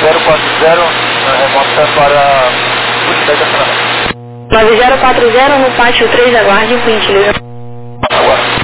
9040, remota para unidade de acionamento. 9040 no pátio 3, aguarde, por gentileza. Aguarde.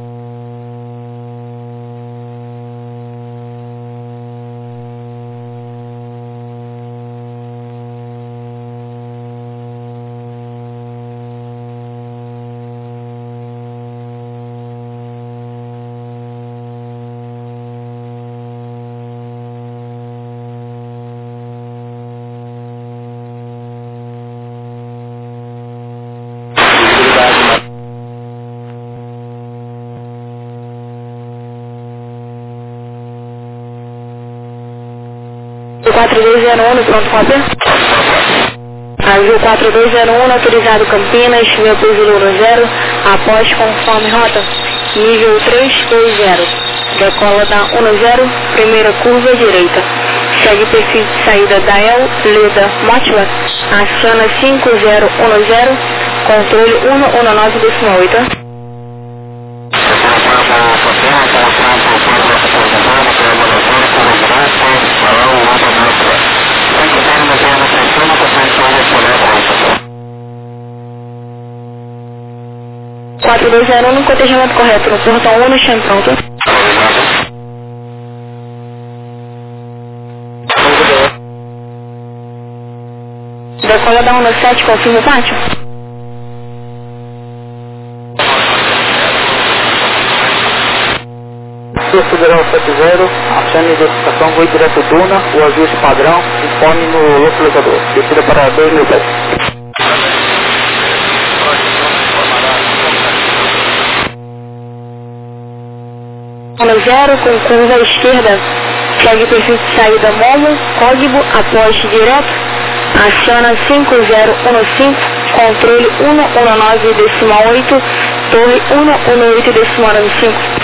Azul 4201 no pronto cópia. Azul 4201 autorizado Campinas, meu piso 10, após conforme rota, nível 320. Decola da 10, primeira curva direita. Segue perfil de saída da El Leda Motila, aciona 5010, controle 119,8. Quatro 201 no cotejamento correto, no portão 1 no chão pronto. Decola da 17, confirma o pátio. Federal 70, acione a identificação, voo direto Duna, o ajuste padrão, informe no localizador. Descida para 2.000 pés. 10 com curva à esquerda, segue perfil de saída Momo, código após direto, aciona 5015, controle 119,8, torre 118,95.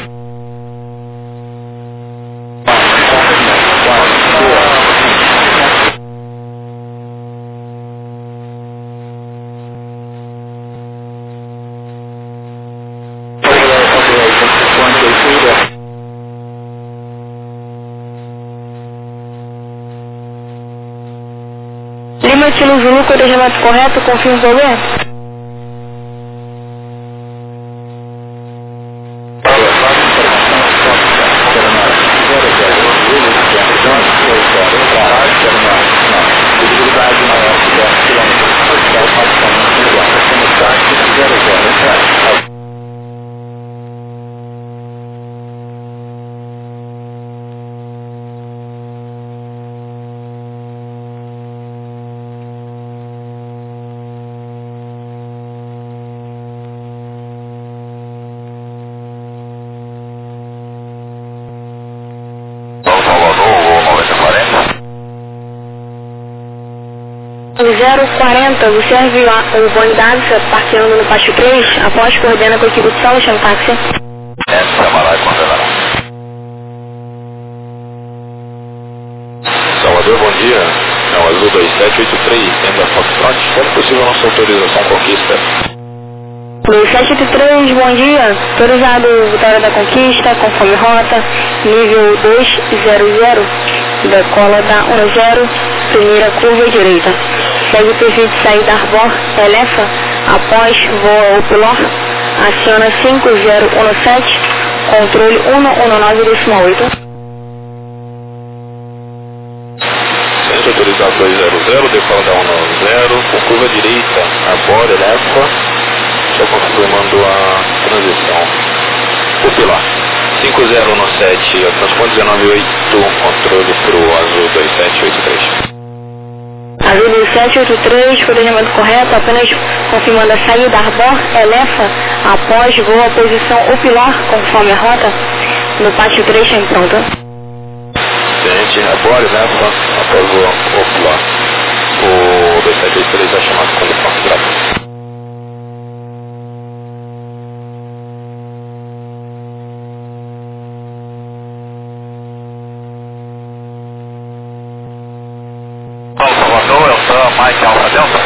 Lima Kilo Zulu, cotejamento correto, confirma o problema. Zero 40, você viu o bom dado, você parqueando no pátio 3, após coordena com a equipe de sala, chama táxi. Salvador, bom dia. É o Azul 2783, tenda Foxtrot. Como possível nossa autorização Conquista? 2783, bom dia. Autorizado Vitória da Conquista, conforme rota, nível 200, decola da 10, primeira curva direita. Segue o perfil de saída Arbor, Elefa, após voa o Pilor, aciona 5017, controle 119,8. Centro autorizado 200, decola da 10, com curva direita, Arbor, Elefa, só confirmando a transição. O Pilar, 5017, transpondendo 198, controle para o Azul 2783. Azul 2783, cotejamento correto, apenas confirmando a saída Arbor, Elefa, após voa a posição O Pilar, conforme a rota, no pátio 3 em pronto. Tenente, Arbor, Elefa, após voa O Pilar. O 2783 é chamado como configurado. Mike Alpha Delta.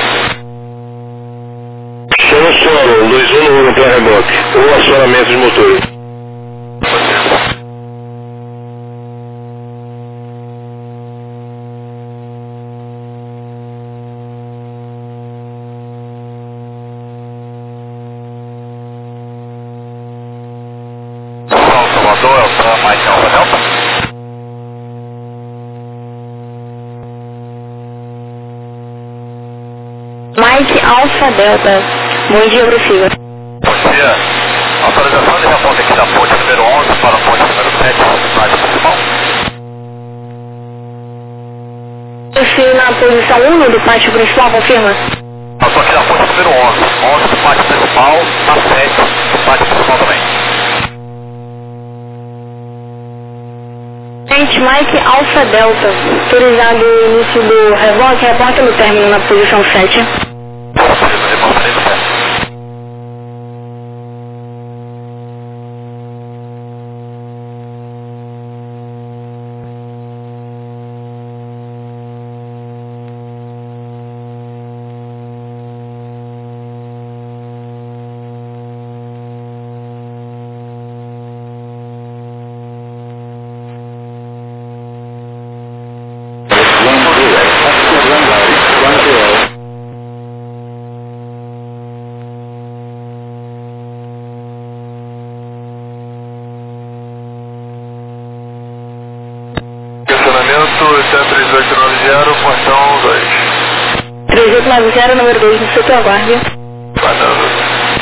Chama solo, 211 no plano reboque, ou acionamento de motor. Alfa Delta. Bom dia, prossiga. Bom dia. Autorização de reponte aqui da ponte número 11 para a ponte número 7, cidade principal. Você na posição 1 do pátio principal, confirma? Eu estou aqui na ponte número 11. 11 do pátio principal, na 7 do pátio principal também. Gente, Mike Alfa Delta. Autorizado o início do reboque, reporta no término na posição 7. Estacionamento 3890, portão 2. 3890, número 2, no setor aguarde. Guardando.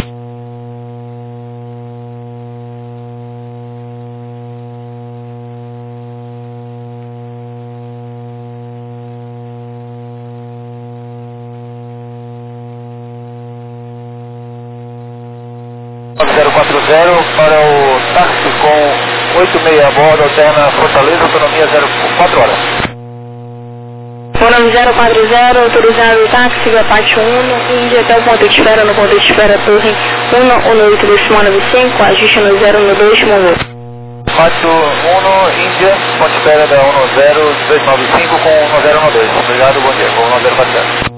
Para o táxi com 86 a bordo, alterna Fortaleza, autonomia 4 horas. Fórum 040, autorizado o táxi da parte 1, Índia até o ponto de espera, no ponto de espera torre 118 decimal 95, ajuste no 012, Mongo. Pátio 1, Índia, ponto de espera da 10295 com 1012. Obrigado, bom dia, com 1040.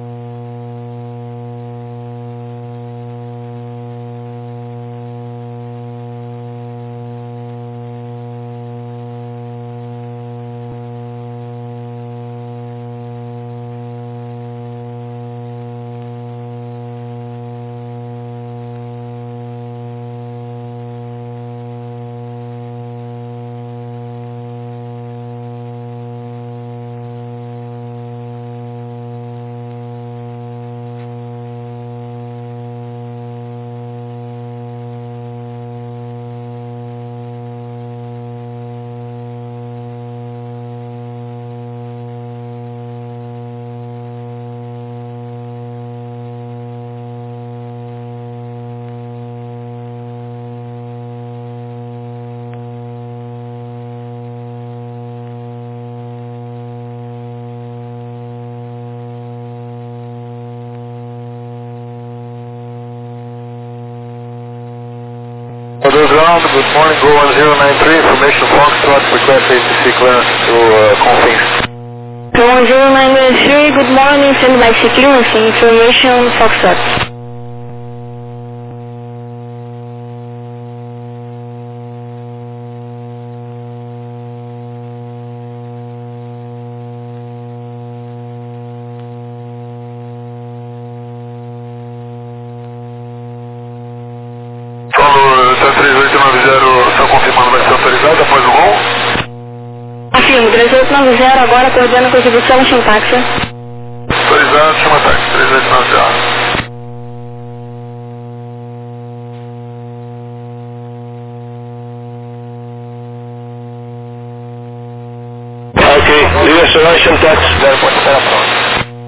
Ground, good morning, go 1093, information Foxtrot, request ATC clearance to Confins. Go 1093, good morning, send by C clearance, information Foxtrot. Só confirmando, vai ser autorizado após o voo? Afirmo, 3890, agora coordenando com a exibição, chama táxi. Autorizado, chama táxi, 3890. Ok, direction taxi. 0 ponto, espera pronto.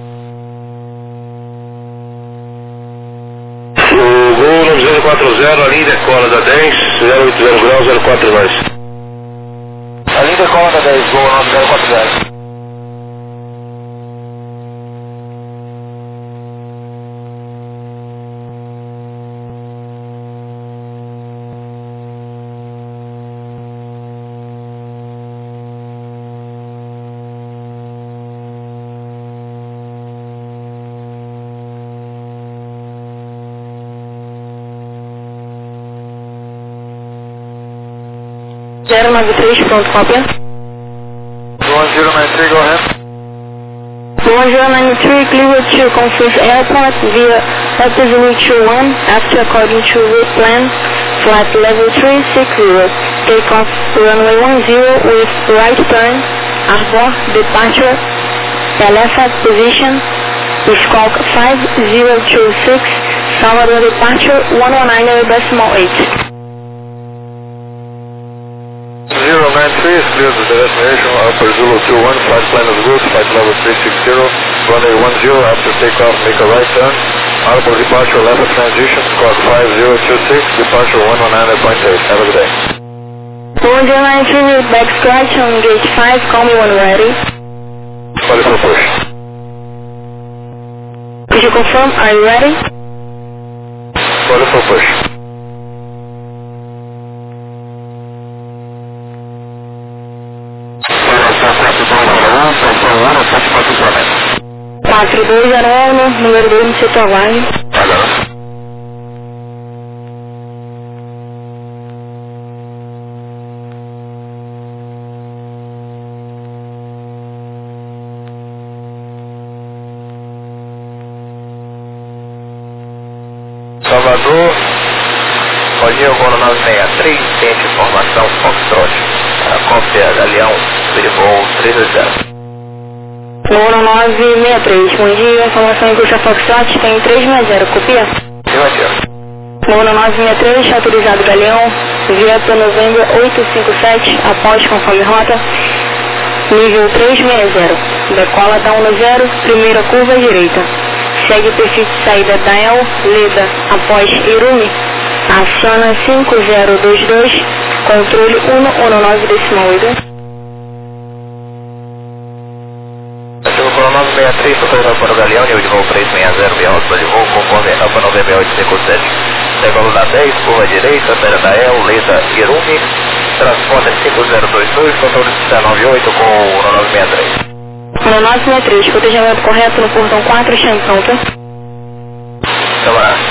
O voo no 040, a linha decola da 10, 080 graus, 04 mais. A linha decola da 10, voo no 040. Zero 93, pronto, cópia. 1093, go ahead. 1093, clear to Confins Airport via Representative 1 after according to route plan, flight level 360, take off runway 10 with right turn, abort, departure, Telefa position, Squawk 5026, Salvador departure 119.8. 093 is clear to the destination, Upper Zulu 21, flight plan is good, flight level 360, runway 10, after takeoff make a right turn, Audible departure level transition, squawk 5026, departure 119.8, have a good day. 1093 back scratch on gate 5, call me when ready. Ready for push. Could you confirm, are you ready? Ready for push. Quatro dois zero um, número 2 no setor line. Salvador, Roger Golo 963, tente informação Foxtrot. Cópia Galeão, voo 380. Número 963, bom dia, informação em curso Foxtrot, tem 360, copia? Número 963, autorizado Galeão, Vieta Novembro 857, após conforme rota, nível 360, decola da 10, primeira curva direita. Segue o perfil de saída da El, Leda, após Irumi, aciona 5022, controle 119.8. Colo 963, autorizado para o Galeão, nível de voo 360, via rota de voo, conforme Alfa Novembro 857. Decola da 10, curva direita, Pera da El, Leda, Irumi, transponder 5022, controle 98 com o 963. No 963, protegimento correto no portão 4, chame pronto. Camarada.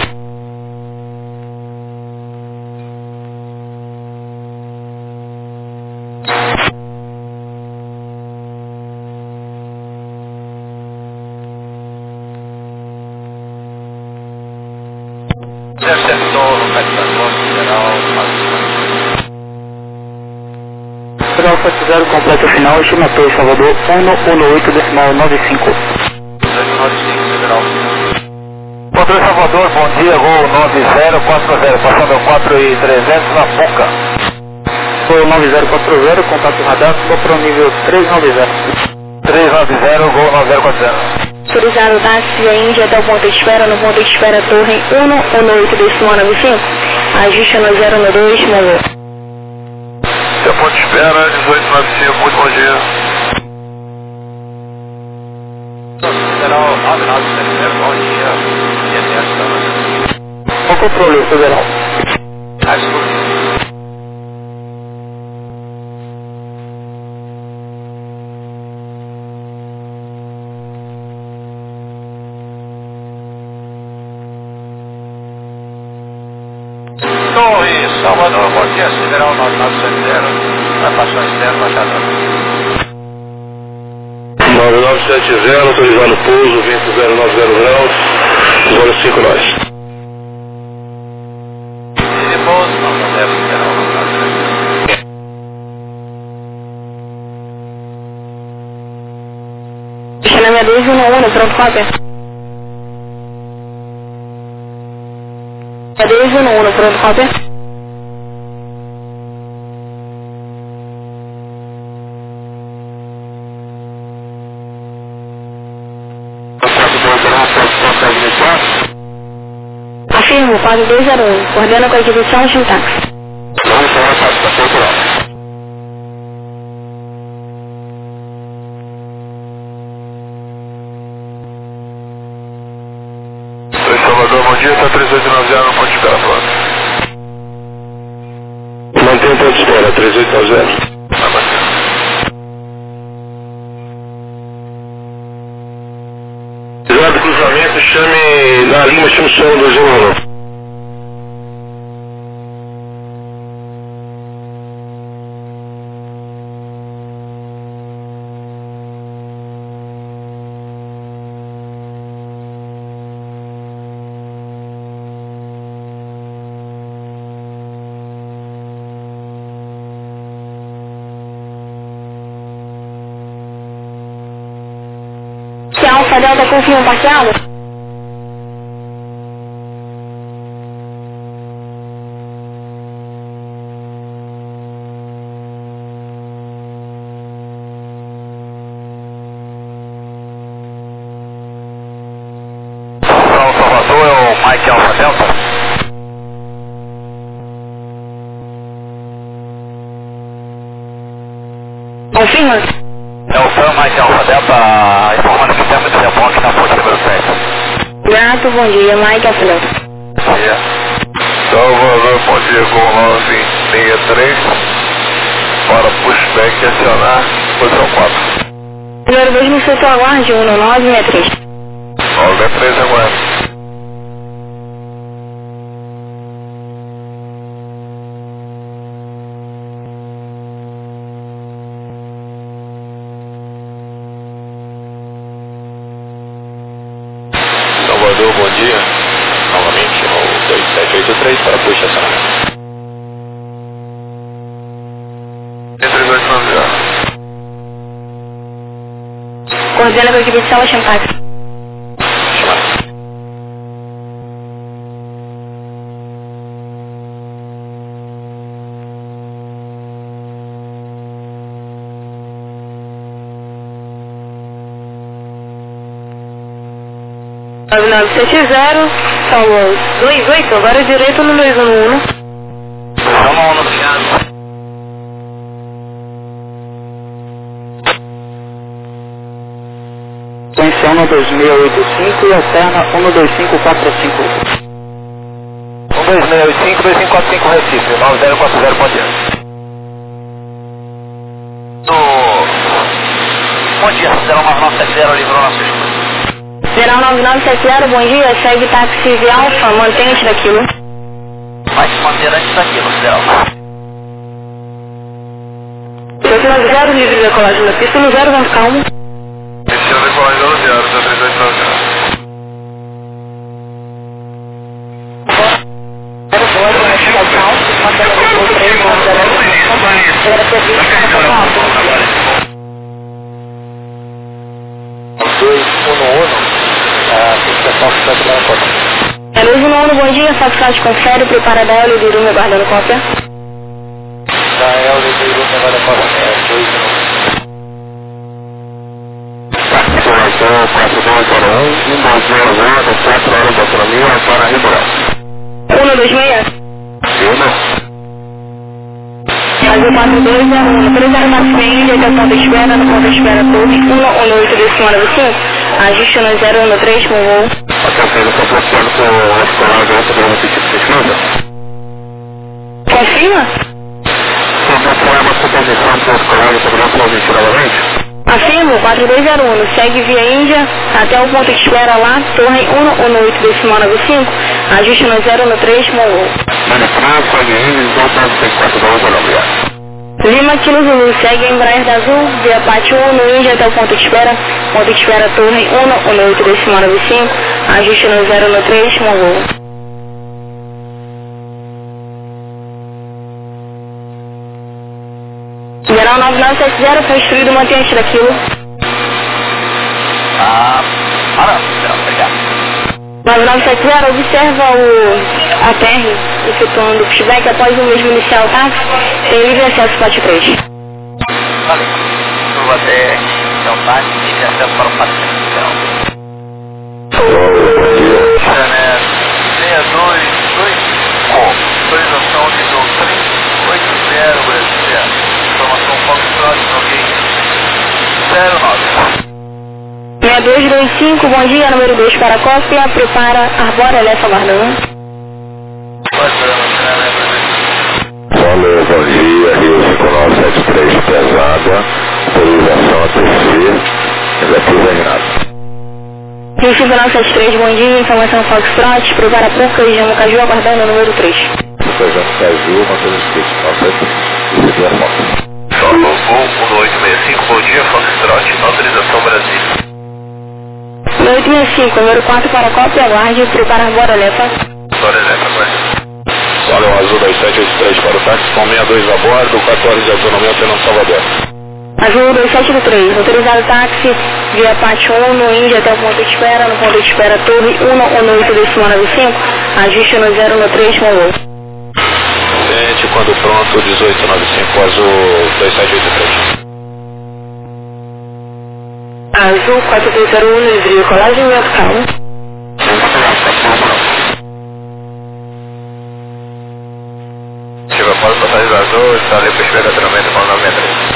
Federal 70, completo final, estimatou Salvador 118.95. Controle Salvador, bom dia, voo 9040, passando 4.300 na Puca. Foi 9040, contato radar, vou para o nível 390. 390, voo 9040. Autorizado táxi a Índia até o ponto de espera, no ponto de espera torre 118.95, ajuste no 012, valor. Seu ponto de espera, 1895, muito bom dia. Federal 9970, bom dia. Qual controle, Federal? Torre, Salvador, bom dia, Federal 9970, navegação externa, baixador. 9970, autorizado pouso, vento 090 graus, zona 5 nós. E pouso, 90, Federal 9970. Estacionamento 211, pronto, cópia. 211, pronto, cópia. Afirmo, 4201, coordena com a exibição de táxi. Salvador, bom dia, está 3890 no ponto de espera, pronto. Mantém o ponto de espera, 3890. Exato, cruzamento, chame na Lima, chame o som 211. Alfa Delta confirma parcial. Salvador é o Mike Alfa Delta. Confirma. É o Sam Mike Alfa Delta, informando que temos telefone aqui na ponte número 7. Grato, bom dia, Mike Alfa Delta. Bom dia. Salvador, bom dia, com 963 para pushback acionar posição 4. Número 2 no setor aguarde 1963. 963 agora. Salvador, bom dia. Novamente no 2783 para push acionamento. Entre 290. Coordena com a equipe de sala Champax. Nove 970, são os 28, agora direito no 211. Vamos, obrigado. Atenção 2685 e alterna 12545. 12685, 2545 Recife, 9040 bom dia. Bom dia, 09970 livrou nossa escuta. Geral 9970, bom dia, segue táxi de Alfa, mantém-se daquilo. Vai se manter antes daquilo, Céu. 290, livre de decolagem na pista, no 0, vamos calmo. Esse é o decolagem no 0, 3890. É 211, bom dia, Foxtrot confere, prepara da Hélio de Irume aguardando cópia. Da Hélio de Irume aguardando cópia, 4201, 4 horas de autonomia para Ribeirão. 126. Brasil 4201, 304 Índia, até o ponto de espera, no ponto de espera torre 118 de cima do 5, ajuste no 013 com voo. Atenção, eu estou bloqueando com o escolar de outro programa tipo de escada. Confirma? Você foi uma suposição do escolar de outro programa transmitir novamente? Afirmo, 4201, segue via Índia, até o ponto de espera lá, torre 118 de cima do 5, ajuste no 013 com voo. Manifrado, segue Índia, 294 dólares, obrigado. Lima Kilo Zulu, segue em Embraer da Azul, via Pátio 1 no Índia até o ponto de espera torre 118 de cima do 5, ajuste no 013 com voo. Geral 9970, construído, mantém-se daquilo. Obrigado. 9970, observa o ATR, efetuando o pushback após o mesmo inicial táxi, tem livre acesso pátio 3. Valeu. Eu vou até o táxi e acesso para o pátio 3. Bom dia. 6225, autorização de doutrina 80 Brasil. Informação Foxtrot, ok. 09. 6225, bom dia, número 2 para a cópia, prepara Arbora Lefa aguardando. Valeu, bom dia, Rio 5973 pesada, autorização a TC, negativo regnado. Rio 5973, bom dia, informação Foxtrot, prepara Puca e Jamo Caju aguardando o número 3. Jamo Caju, mantendo o escrito, não Solo Voo 1865, bom dia, Foxtrot, autorização Brasil. 865, número 4 para a cópia, aguarde, prepara Arbora Lefa. Bora, vai. Valeu, Azul 2783 para o táxi, com 62 a bordo, 4 horas de autonomia, Fernando Salvador. Azul 2723, autorizado táxi via Pátio 1 no Índia até o ponto de espera, no ponto de espera Torre 118-95, ajuste no 013, Mongol. Gente, quando pronto, 1895, Azul 2783. Azul 4201, desvio, colagem e calma. Chega após passagem Azul, está ali para espera treinamento com o 963.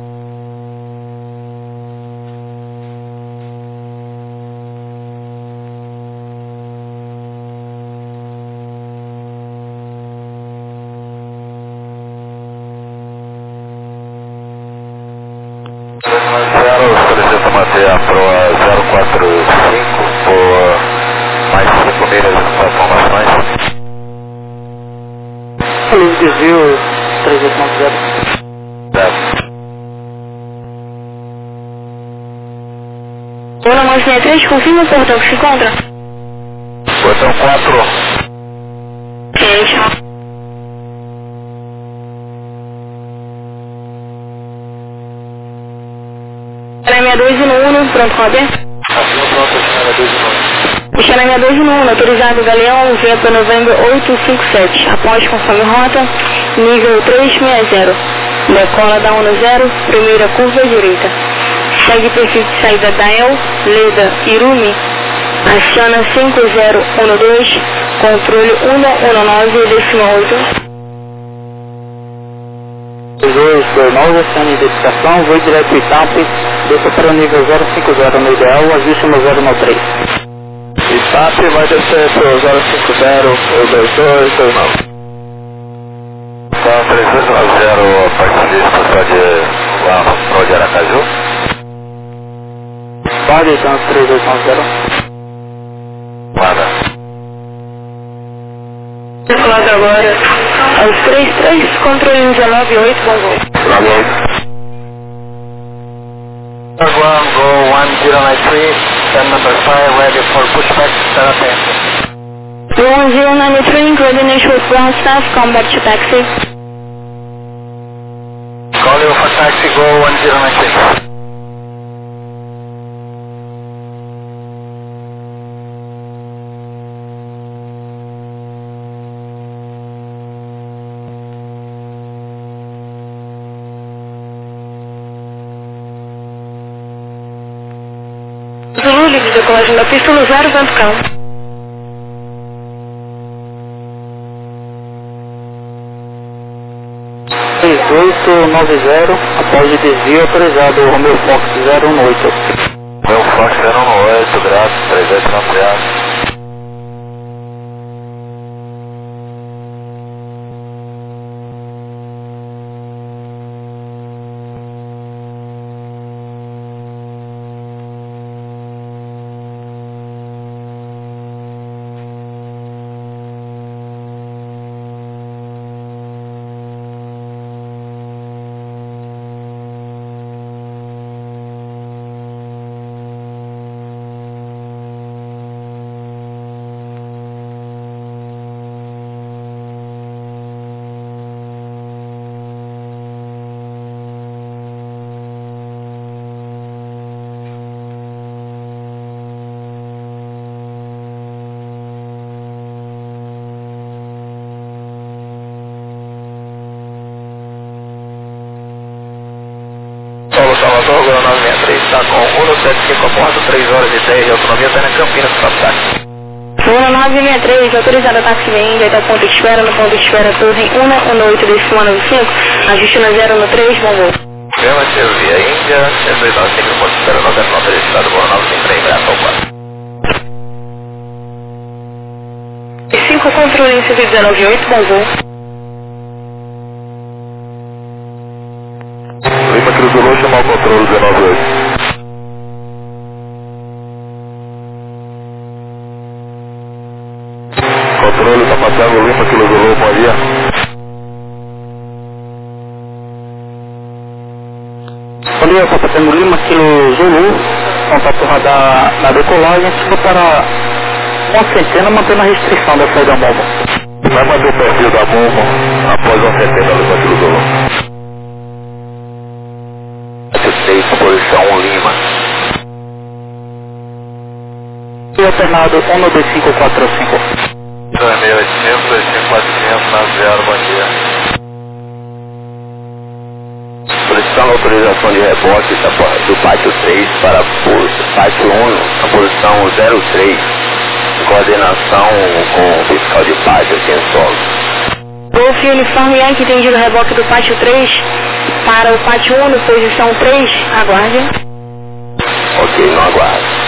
Solicita manter a proa 045 por mais 5 milhas com informações. Feliz desvio 3890. Zona mais 63, confirma o portão que se encontra. Portão 4. Fecha. Xanamia 2 e no 1, pronto, Roder. Avião pronto, Xanamia 2 e 1. Xanamia 2 e no 1, autorizado Galeão, vento Novembro 857. Após conforme rota, nível 360. Decola da 10, primeira curva direita. Segue perfil de saída Dael, Leda, Irumi. Aciona 5012, controle 119,8. 229, acione identificação, voo direto Itap, desça para o nível 050 no ideal, ajuste no 093. Itap vai descer para o 050, o 2229. Então, 390, a parte de estação de Aracaju. Pode, então, 3890. Manda. Circulado agora aos 33, controle 198, bom voo. Jaguar, go 1093, stand number 5, ready for pushback, start attention. 1093, coordination with ground staff, come back to taxi. Call you for taxi, go 1093. Zulu, livre de decolagem da pista no 0, vento calmo. após o desvio autorizado, Romeo Fox 018. Romeo Fox 018, graças, 3890. Salvador, Gol 963, está com 175 a bordo, 3 horas e 10 de autonomia, está na Campinas, Papo. 963, autorizada táxi Índia até o ponto de espera, no ponto de espera Torre 118-95, ajuste na 013, bom voo. Gama Via Índia, 295, ponto de espera 99, registrado, Gol 953, graças ao 4. 5, controle 119,8, bom voo. Lima Cruzulou, chamar o controle 198. Controle está passando, Lima Cruzulou, bom dia. Bom dia, está passando Lima, Kilo Zulu, contato radar na decolagem, ficou para uma centena, mantendo a restrição da saída Momo. Vai manter o perfil da Momo após uma centena, Lima Cruzulou. Delta 1 Lima. E alternado 12545. 2800, 25400, 90, bom dia. Solicitando autorização de rebote do pátio 3 para pátio 1, a posição 03, em coordenação com o fiscal de pátio aqui em solo. Golf Uniforme Yankee, entendido reboque do pátio 3 para o pátio 1, posição 3, aguarde. Ok, não aguardo.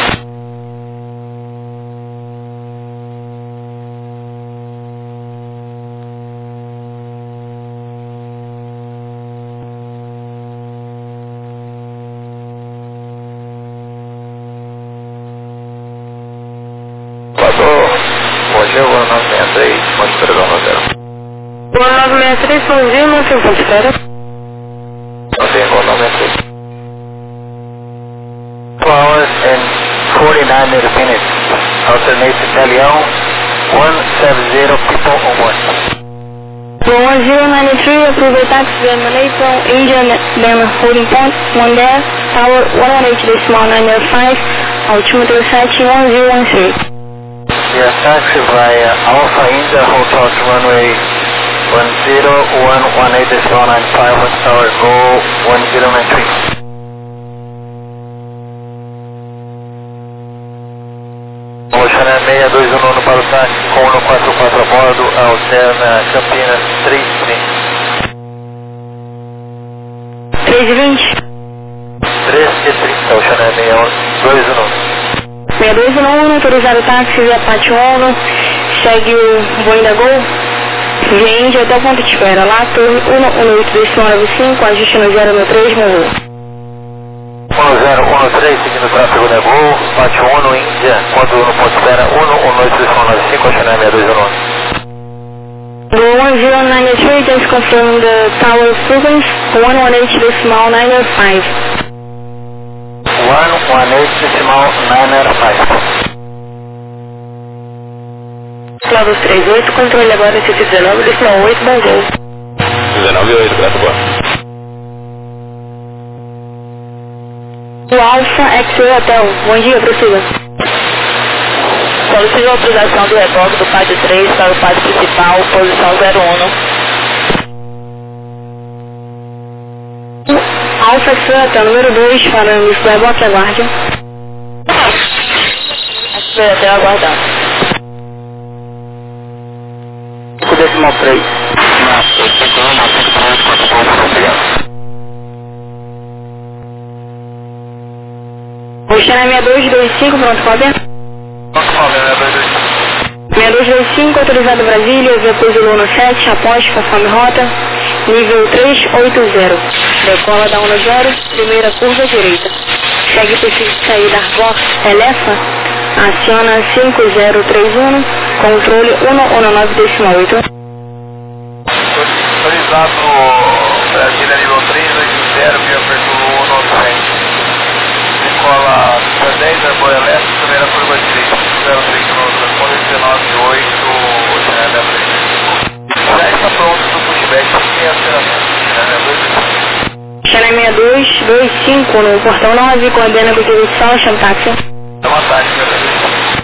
Bom dia, o 963, pode esperar o 0. O 963, bom dia, não sei se espera. Não tem o 963. 2 hours and 49 minutes. Alternate Italião, 170 people on board. 1093, approve taxi Germany from India, then holding point, 1 there, tower 118.905, altimeter 711013. Yeah, taxi via Alpha India, Hotel to runway 1018.95, with tower go 1093. Oceana 6219 para o táxi, com 144 a bordo, alterna Campinas 330. 320. 330, Oceana 6219. 6219, autorizado táxi via pátio 1, segue o Boeing da Gol, via Índia até o ponto de espera, lá, torre 118.95, ajuste no 093, Monroe. 1013, seguindo o tráfego da Gol, pátio 1 Índia, quando no ponto de espera 118.95, Oceana 6219. The 1093 just confirmed the tower frequency 118.905. 118.905. Claro 38, controle agora esse 19, decimal 8, bom voo. 19,8, graças a O Alpha X-Ray Hotel, bom dia, prossiga. Solicito a autorização do reboque do pátio 3 para o pátio principal, posição 01. Alpha X-Ray Hotel, número 2, para o início do reboque, aguarde. X-Ray Hotel, aguardando. O decimal 3. Oceana 6225, pronto, cópia. 6225, autorizado Brasília, via pouso Luno 7, após, conforme rota, nível 380. Decola da 10, primeira curva direita. Segue perfil de saída Arbox Elefa, aciona 5031, controle 119.8. Autorizado Brasília nível 380, via Pertulo 197. Decola 10, Arboia Leste, primeira curva direita, 03 transponder 198, Oceana 3. Já está pronto para o pushback sem acionamento. Oceana 6225, no portão 9, coordena com direção, chama táxi. É uma tática, né?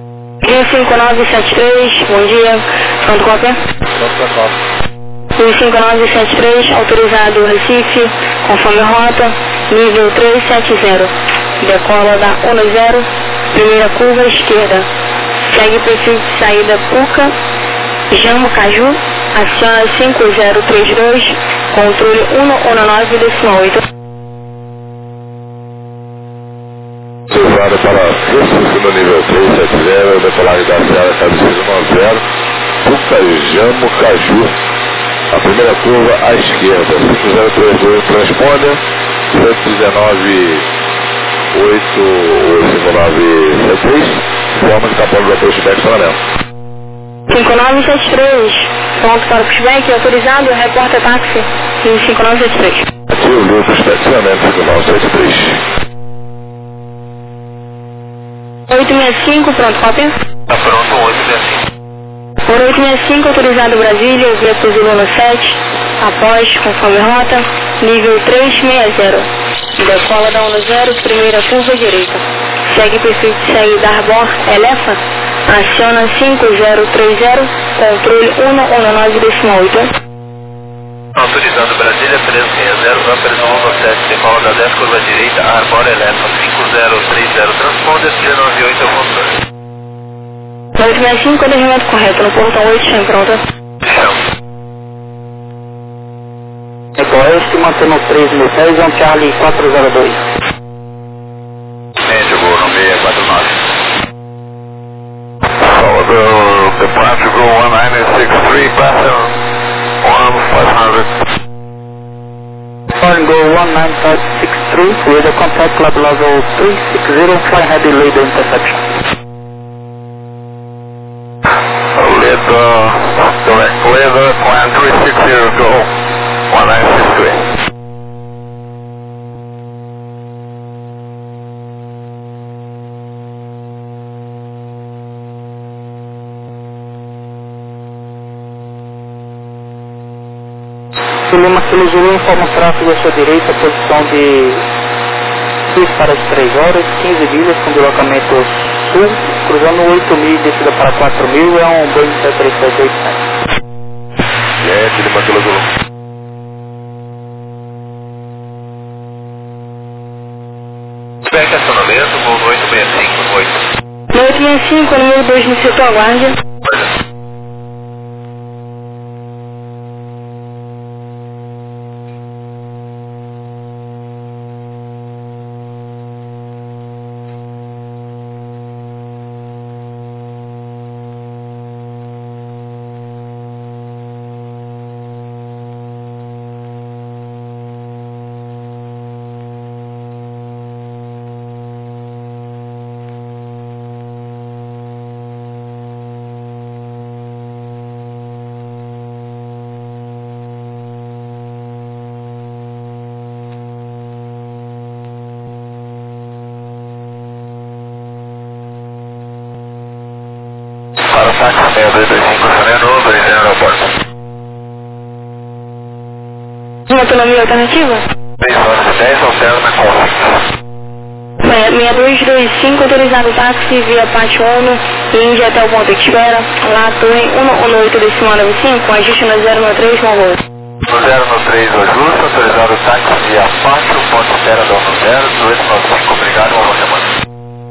5973, bom dia, pronto, cópia. Pronto, cópia. 5973, autorizado Recife, conforme rota, nível 370. Decola da 10, primeira curva esquerda. Segue perfil de saída Puca, Jambo Caju, aciona 5032, controle 119.8. Usado para Recife no nível 370, decolagem da Serra Cabeça 10, Puca Jambo Caju. A primeira curva à esquerda, 5032 transponder, 119.8 ou 5973, forma que está pronto para o pushback estacionamento. 5973, pronto para o pushback, autorizado, reporta táxi em 5973. Ativo o pushback estacionamento 5973. 865, pronto, cópia. Está pronto, 865. Por 865, autorizado Brasília, via Luno 7, após, conforme rota, nível 360. Decola da 10, primeira curva direita. Segue perfil de saída da Arbor Elefa. Aciona 5030, controle 119,8. Autorizando Brasília 360, Ampere volume 7, decola da 10, curva direita, Arbor Elefa 5030, transponder 398 ao controle. 965, alinhamento correto, no portão 8, chão pronta. Chão. Oeste, mantendo 3010, é um Charlie 402. Médio, voo no 649. Salvador, departure go 1963, passing 1500. Foreign go 19563, with a contact club level 360, flying heavy leader interception. Direct leader, climb 360, go 1963. Lima Kilo Zulu informa o tráfego à sua direita, posição de 6 para as 3 horas, 15 milhas com deslocamento sul, cruzando 8 mil, descida para 4 mil, é um Boeing 737-800. Lima Kilo Zulu. Espere acionamento, voo 865, 8. 865, número 2 no setor, aguarde. Para o táxi 6225, acionando, balizando no aeroporto. Autonomia alternativa? 3 horas e 10, alterna com 6225, autorizado táxi via Pátio ONU, Índia até o ponto de espera, lá torre 118,95, ajuste no 093, com voo. No 093, ajuste, autorizado táxi via Pátio, ponto de espera da 10, 1895, obrigado, uma boa semana.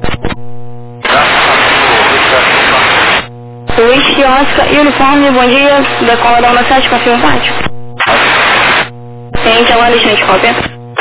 Whisky, Oscar e uniforme, bom dia, decola da 17, confirma o pátio. Gente, agora deixa a gente cópia.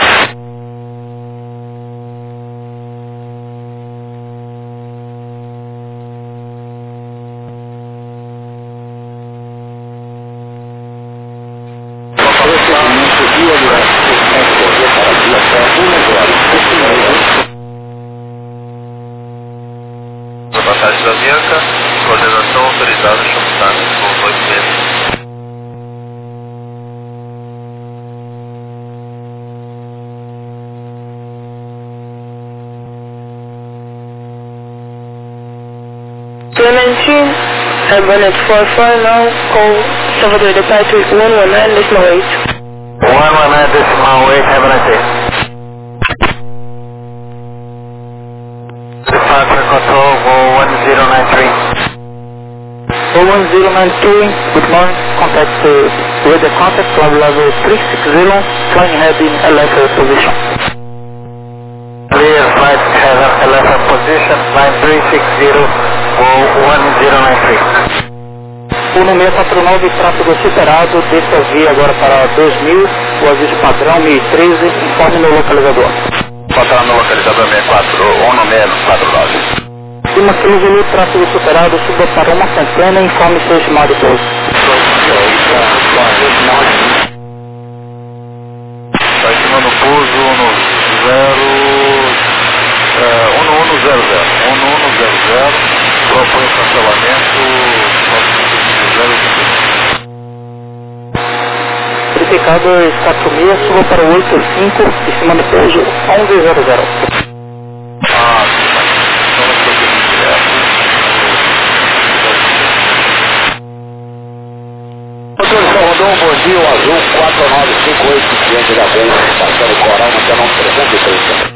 Passagem da Bianca, coordenação autorizada, chão com 8 meses. Clementine, Bonnet 44 now, call Salvador departure 119.8. 119.8, have a nice day. Departure control, go 1093. 1093, good morning, contact with the contact club level 360, flying heavy LFA position. Clear flight heaven, LFA position, line 360, go 1093. 1649, tráfego superado, desça a via agora para 2000, o aviso padrão 1013, informe no localizador. Patrão no localizador 1649. Lima Kilo Zulu, tráfego superado, suba para uma centena, informe seu estimado pouso. Está estimando o pouso no 1100, propõe cancelamento 900. Verificado 46, suba para o 85, estimando pouso 1100. Motor Salvador, bom dia, o azul 4958. ambiente da Gol, passando Coral, na canal 303.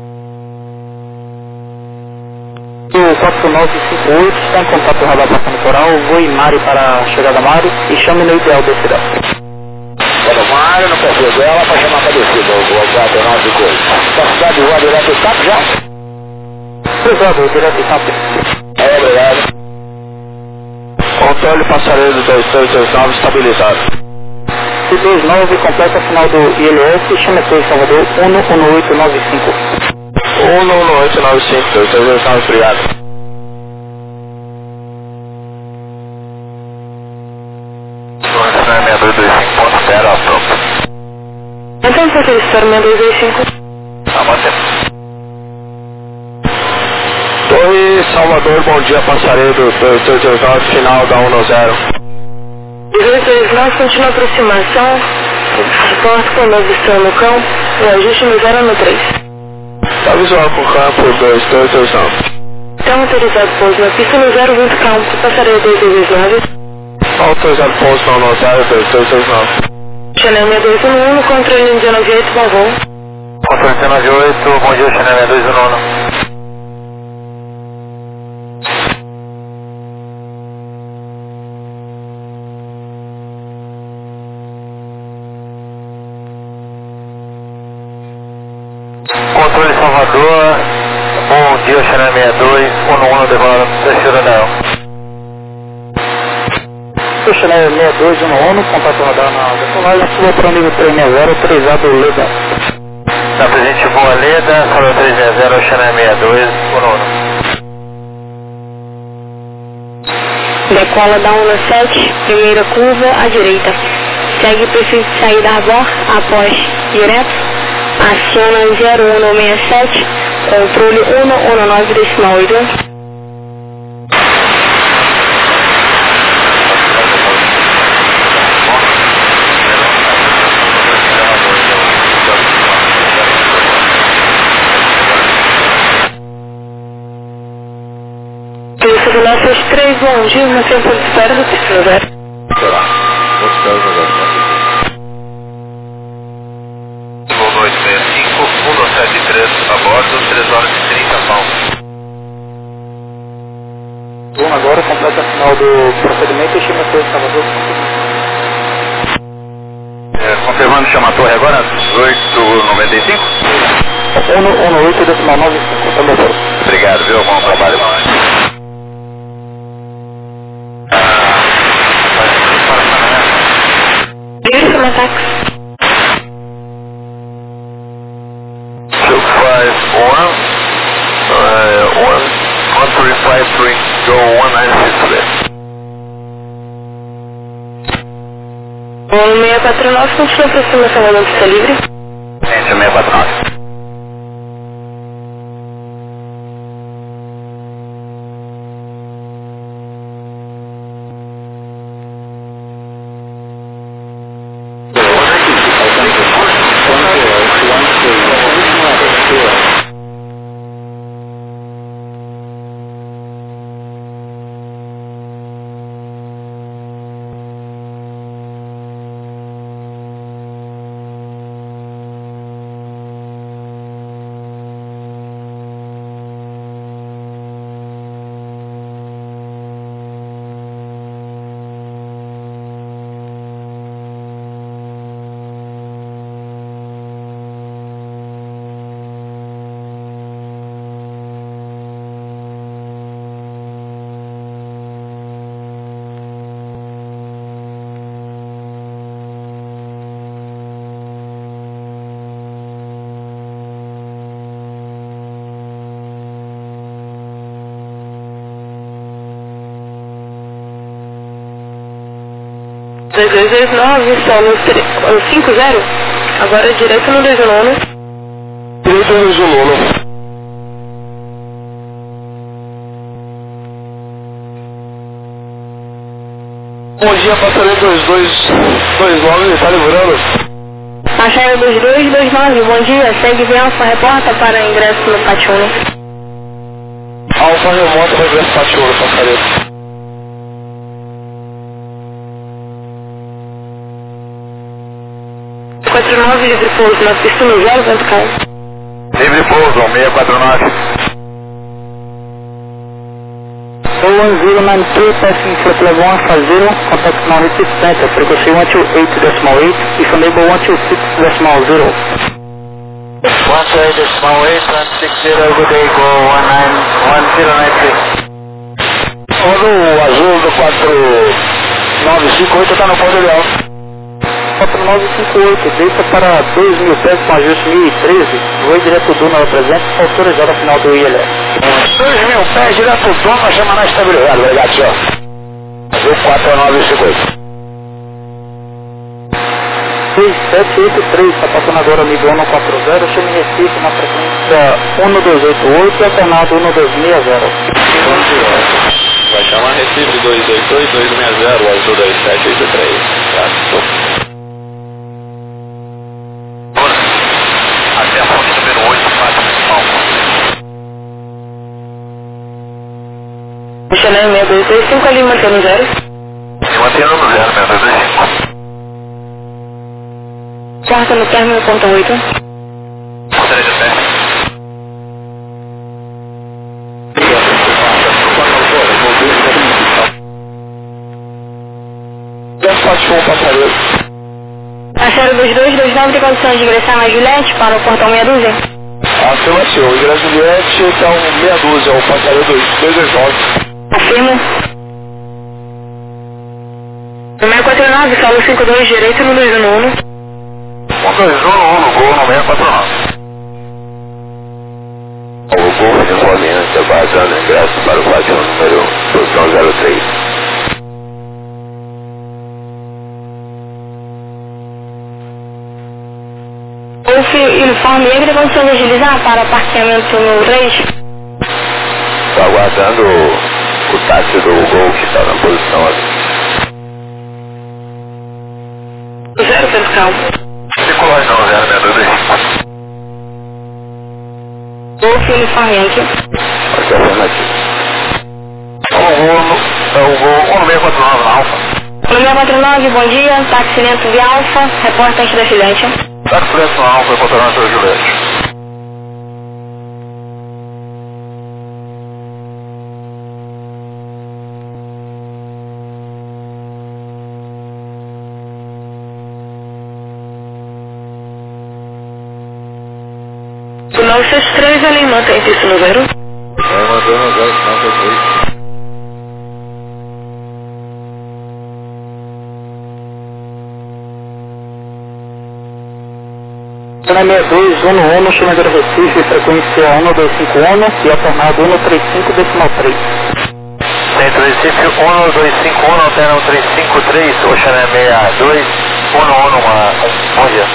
O 4958 está em contato com o radar passando Coral, voe Mari para a chegada Mari e chame no ideal descida. Quando Mari não perfil dela para chamar para descida, o 492. Da cidade de Rua direto do TAP já? Cruzado, direto do TAP. Obrigado. Controle passareiro 2229 estabilizado. E 29 completa final do ILS, chame P Salvador 11895. 11895, 2229, obrigado. Sonho 6225.0, pronto. Então, você espera 6225. Tá batendo. Torre Salvador, bom dia, passareiro 2229, final da 10. 229, continua a aproximação. Suporte com nós estamos no campo. O ajuste no 0 no 3. Tá visual com o campo 2229. Então, autorizado pouso na pista no 0, 20 campo. Passareiro 2229. Autorizado pouso na 2229. Chanel 6211, controle 198, bom voo. Controle 198, bom dia, Chanel 6211. Controle Salvador, bom dia, Chanel 62, 11 decola, terceiro anel. O Chanel 6211, contato radar na decolagem, suba para o nível 360, autorizado Leda. Na presente voa Leda, Salvador 360, Chanel 62, 11. Decola da 17, primeira curva à direita. Segue perfil de saída a bord, após direto. Aciona 0167, controle 119.81. Isso do nossos 3, bom dia, no tempo de espera do terceiro zero. Será? Vou esperar o negócio. 265, 173 a bordo, 3 horas e 30 palmos. Bom, agora completa a final do procedimento e chama P Salvador. Confirmando, chama a torre agora, 1895. 118.95, também foi. Obrigado, viu? Bom trabalho. Isso, no táxi. 1353, go 196. 1649, continua a aproximação da pista livre. Gente, 649. Dois 229, só no 50, agora direto no 219. Direito no 219. Bom dia, passareiro 2229, está lembrando? Passageiro 2229, bom dia, segue bem Alfa, reporta para ingresso no Pátio 1. Alfa remota para ingresso Pátio 1, passareiro. 649, livre pouso na pista no 0, vento calmo. Livre pouso, 649. So 1093, passing flight level 1 for 0, contact now repeat center, frequency 128.8, if enable 126.0. 128.8, 160, good day, go 1093. Quando o azul do 4958 está no ponto de alta. 4958, deita para 2.000 pés com ajuste 1013, voe direto do Duna presente, autorizado a final do ILS. 2.000 pés direto do dono, chama na estabilidade, obrigado, senhor. Azul 4958. 6783, está passando agora o nível 140, chama em Recife na frequência 1288 e alternado 1260. Vai chamar Recife 288-260, azul 2783. Certo? Até a ponte número 8, faixa principal. Chanel 6235 ali, mantendo 0. E mantendo no 0, 6225. Quarta no término, ponto 8. 3 de pé. Parceiro 2229 tem condições de ingressar na Juliette para o portão meia dúzia? Afirmação, o ingresso Juliette, então meia dúzia, o passageiro 229. Afirmo. Número 49, solo 52, direito no 211. 1211, gol no 649. O Golf de Molinense aguardando ingresso para o pavilhão número 203. Golf uniforme E tem condições de agilizar para o parqueamento no 3? Estou aguardando o táxi do Golf que está na posição ali. 0, vento calmo. Circulagem não, 06225. Golf uniforme Yankee. Pode ser afirmativo. O gol 1649 na Alfa. Número 649, bom dia, táxi lento via Alfa, repórter da Juliette. Táxi preço na Alfa, contornado pelo Juliette. O 963 ali, mantém isso no 0. Vai mandando o 093. Chanel 6211, chama de Recife, frequência 1251 e alternado 135.3. Centro Recife 1251, alterna 353, Oxané 62, 11, bom dia.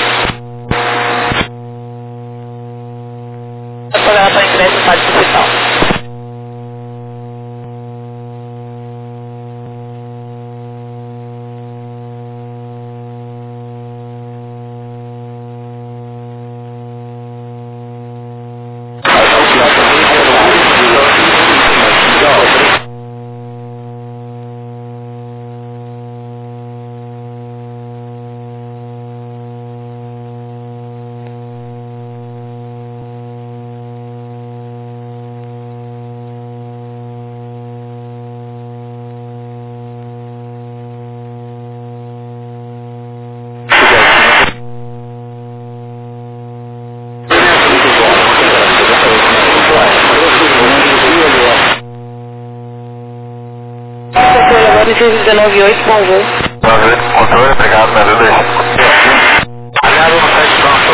Programa para ingresso no pátio principal. Preciso 198, bom voo. 98, controle, obrigado, 025. Aliado no site pronto,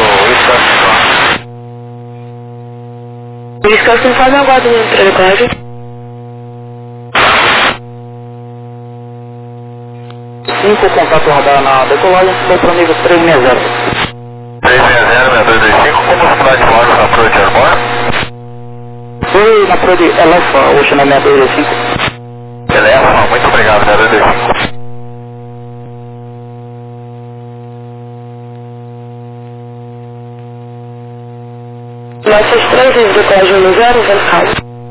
Wisconsin. Wisconsin faz uma guarda no telegrafo. 5, contato radar na decolagem, subiu para o nível 360. 360, 225, como velocidade de voz na Approach Airborne? Fui na Approach Elefa, Ocean 6225. Eleva, muito obrigado, 025. Nossas 3 vezes decolagem no 0, vento calmo.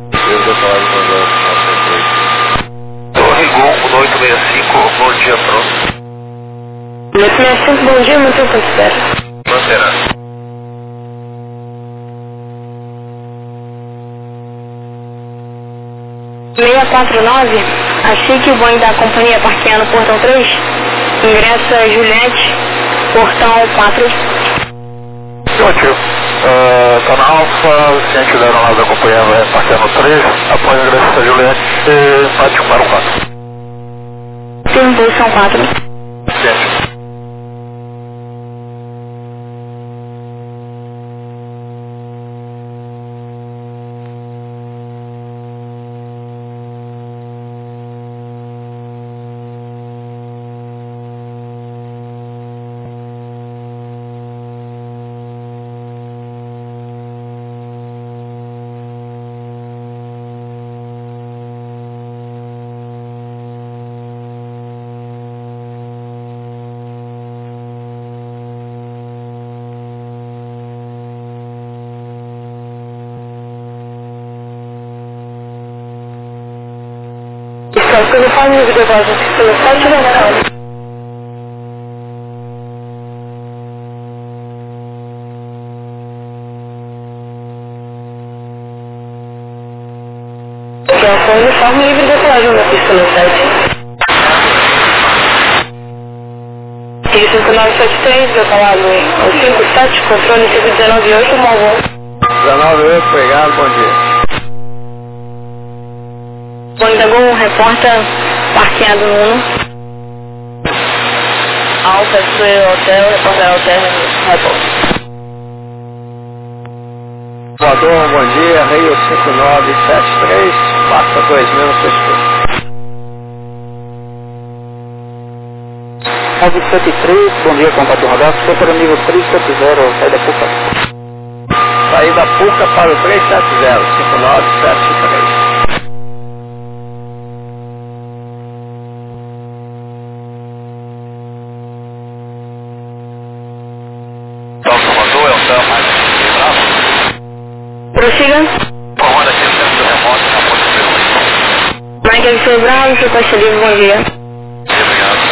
Torre Gol 1865, bom dia, pronto. 865, bom dia, muito tempo espera. Será? Achei que o bonde da companhia parqueando portão 3, ingressa Juliette, portão 4. Ótimo. Tá na Alfa, ciente da aeronave da companhia vai parqueando 3, após o ingresso da Juliette, parte para o 4. Sim, posição 4. Ciente. Telefone de depósito pelo 7 da manhã. Uniforme livre de decolagem na pista no 7. Rio 5973, decolado ao 57, controle 198, Malvão. 198, obrigado, bom dia. Bondagon, reporta parqueado no 1. Alfa, hotel, reportar hotel, reporta. Voador, bom dia, Rio 5973, passa 2000 no seu escuro. 973, bom dia, contato radar, sou para o nível 370, sai da PUCA. Saída PUCA para o 370, 5973. Prossiga. Comanda aqui no centro do remoto, na ponta de Mike Alexandre Bravo, seu Costa Livre, bom dia. Obrigado.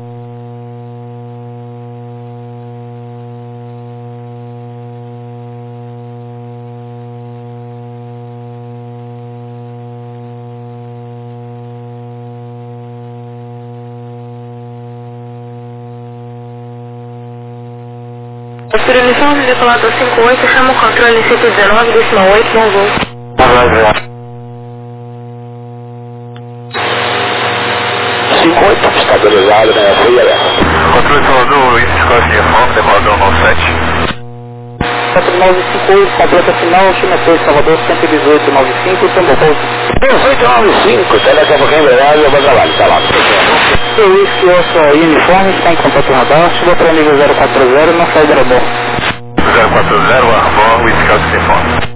Permissão de decolado 58, chama o controle 119, 8, não vou. 58, estabilizado, né? Fui alerta. Controle Salvador, índice de uniforme, decorador 97. 4958, completa final, Chimetrei, Salvador, 11895, Tambo Pouso. 1895, telecampo embreagem, eu vou trabalho, tá lá. O Whisky Oscar uniforme, está em contato radar, chegou para o nível 040, não sai do aeroporto. 040, Arbor, Whisky Oscar uniforme.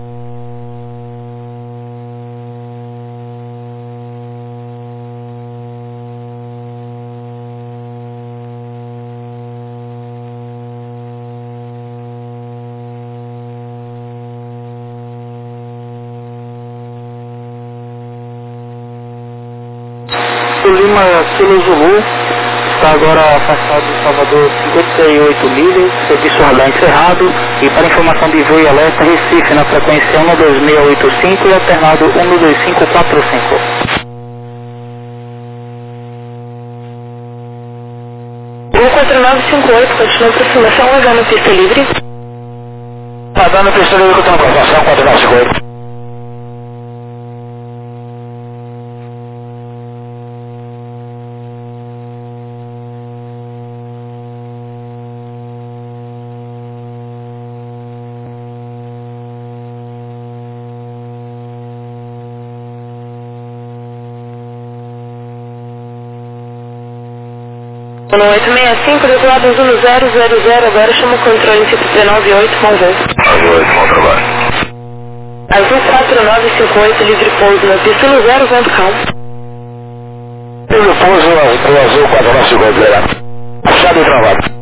O Lima Kilo Zulu está agora afastado de Salvador 58 milhas, serviço radar encerrado, e para informação de voo e alerta, Recife na frequência 12685 e alternado 12545. Voo 4958, continua aproximação, usando pista livre. Nadando pista livre com aproximação 4958. No 865, decolado Zulu 000, agora chama o controle 198, bom voo. Azul 8, bom trabalho. Azul 4958, livre pouso na pista no 0, vento calmo. Livre pouso pro azul 4958, obrigado. Puxado e travado.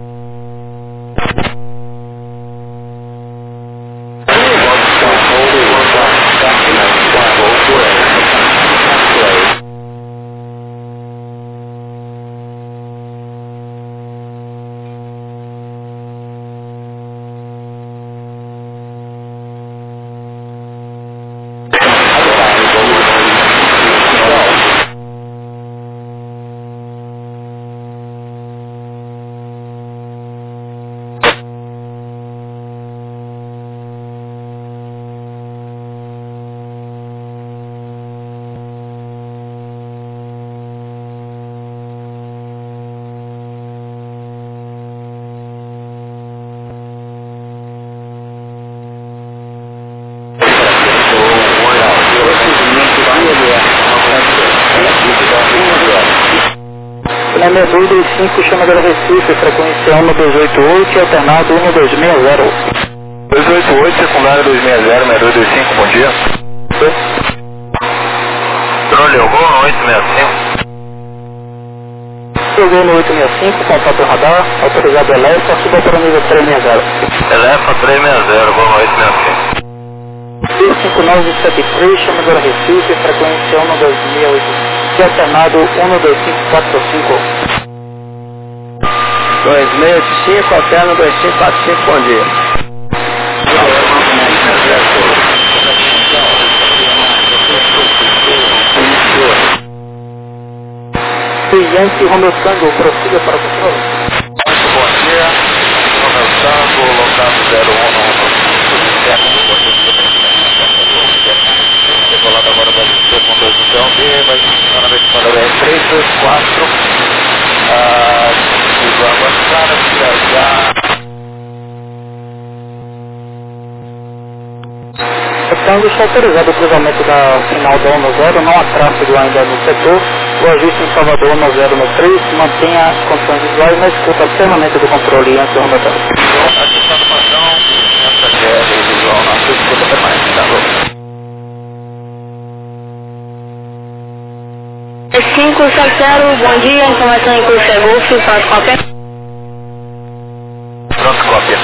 Capiné 6225, chamada Recife, frequência 1288 e alternado 1260. 288, secundária 260, 6225, bom dia. Controle Gol no 865. Chegou no 865, contato radar, autorizado Elefa, suba para o nível 360. Elefa 360, Gol no 865. 25973, chamada Recife, frequência 1268 e alternado 12545. 2685, alterno 2545, bom dia. Yankee Romeu Tango, prossiga para o controle. Muito bom dia, Romeu Tango, locado 01, decolado agora vai ser com 2 no B, vai funcionar na escala 324, avançar, viajar. Tango está autorizado o cruzamento da final da 1-0, não há tráfego ainda no setor. O ajuste em Salvador 1-0-3, mantenha condições visuais na escuta permanente do controle antes do rodatório. Atenção do padrão, essa GR visual na sua escuta permanente, tá bom? 570, bom dia, informação em curso é Golf, para cópia. Pronto, cópia.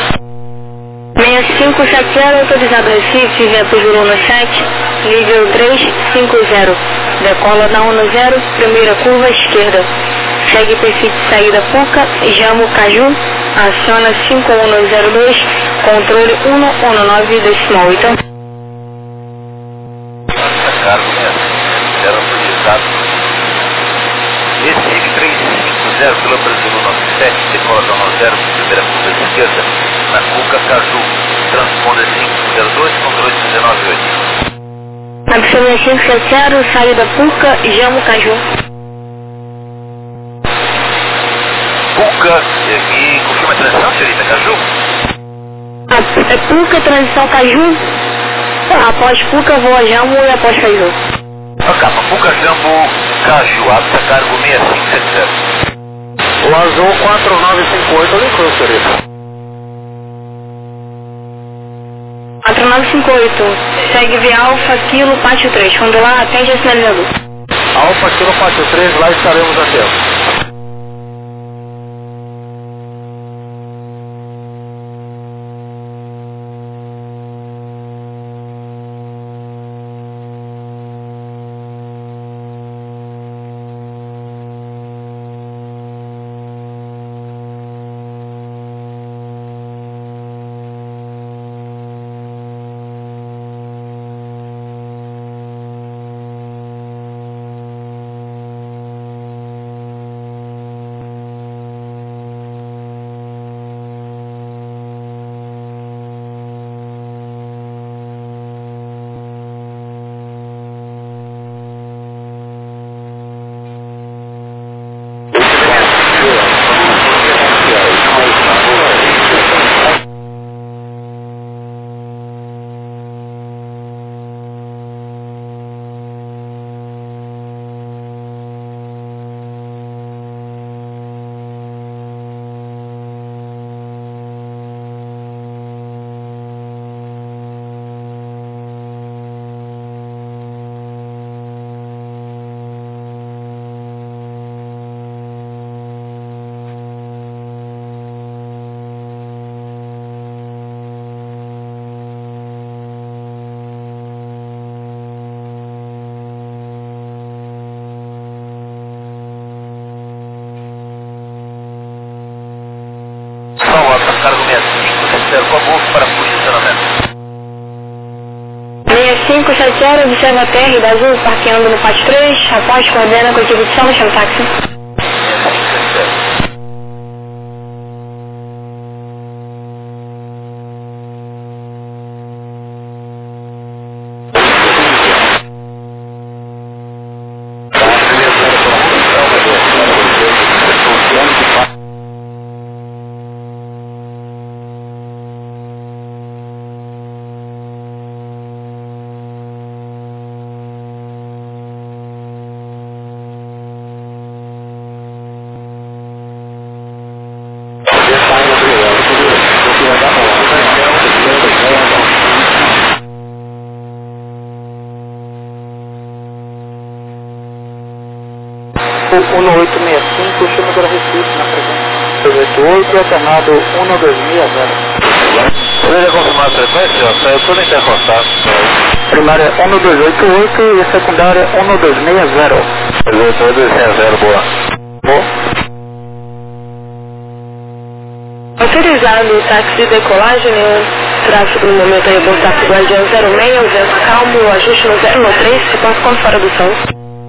6570, autorizado Recife, vento Juru no 7, nível 350. Decola da 10, primeira curva esquerda. Segue perfil de saída Puca, Jamo Caju, aciona 5102, controle 119 decimal 8. Cargo mesmo, era projetado. Esse 350 pela Brasil 97, decola da 10, primeira curva esquerda, na Cuca Caju, transponder 502, controle 198. Absolutamente 570, saída Puca, Jamo Caju. Puca, e confirma a transição, senhorita Caju? É Puca, transição Caju. Após Puca, voa Jamo e após Caju. Acaba, Puca Jambo Caju, apta cargo 6570. O azul 4958, ali foi, senhorita. 4958, segue via Alfa, Kilo, Pátio 3, quando lá atende a sinalizador. Alfa, Kilo, Pátio 3, lá estaremos atentos. cargo 6570, como para posicionamento. 6570, observa a TR da Azul, parqueando no pátio 3, após coordena com a equipe de som, chama o táxi. 6570. 1865, chama do Recife, na frequência 288 e alternado 12600. Poderia confirmar a frequência? Saiu tudo intercortado. Primária 12288 e a secundária 12260. 12260, boa. Boa. Autorizado o táxi de decolagem, tráfego no momento a reportar para o Guardião 06, o vento calmo, o ajuste no 013, se passa quando fora do som.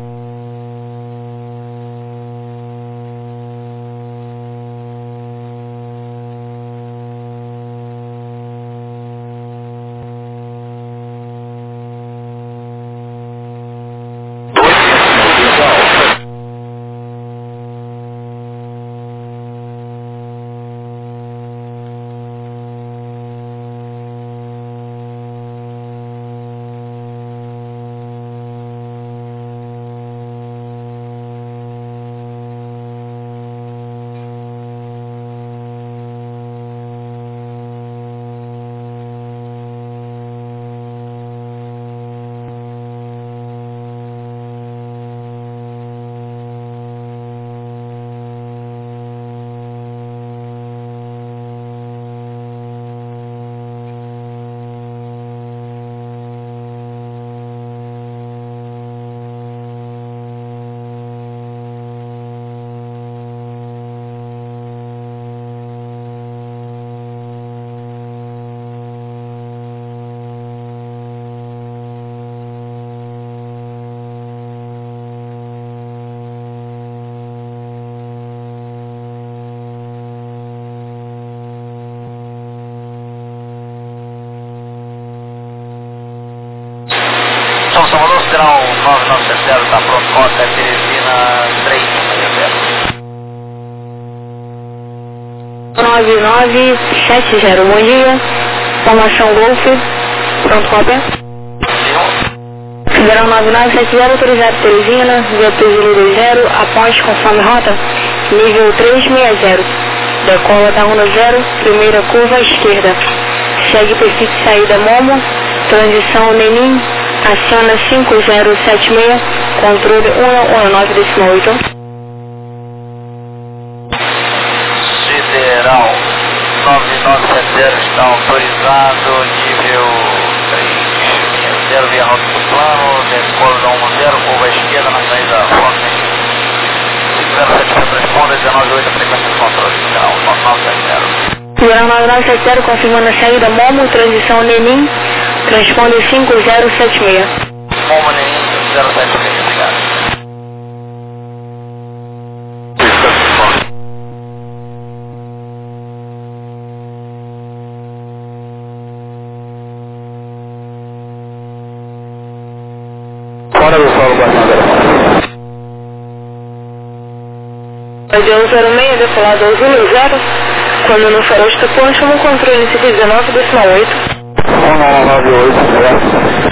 São Paulo, grau 9970, está pronto, cota Teresina 9970, bom dia. Formação Golf, pronto, cópia. Federal 9970, autorizado Teresina, via Peso 20, após conforme rota, nível 360. Decola da 10, primeira curva à esquerda. Segue perfil de saída Momo, transição Nenim, aciona 5076, controle 119,8. Sideral 9970 está autorizado, nível 360 via rota do plano, decola da 10, curva à esquerda na saída rota. 5070 responde, 198 a frequência de controle, Sideral 9970. Federal 9970, confirmando a saída Momo, transição Nenim, responde 5076. Momo Nenim 076, obrigado. Fora do solo, Guardião 06. Guardião 06, decolado ao 0, quando no farol está posto, chama o controle CP19,8. 1998, certo?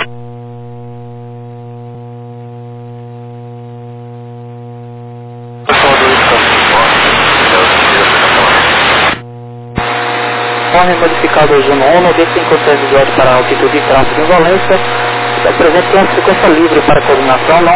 Conforme modificado o Juno 1, desse encontro visual para a altitude e tráfego em Valência, apresenta uma frequência livre para coordenação, não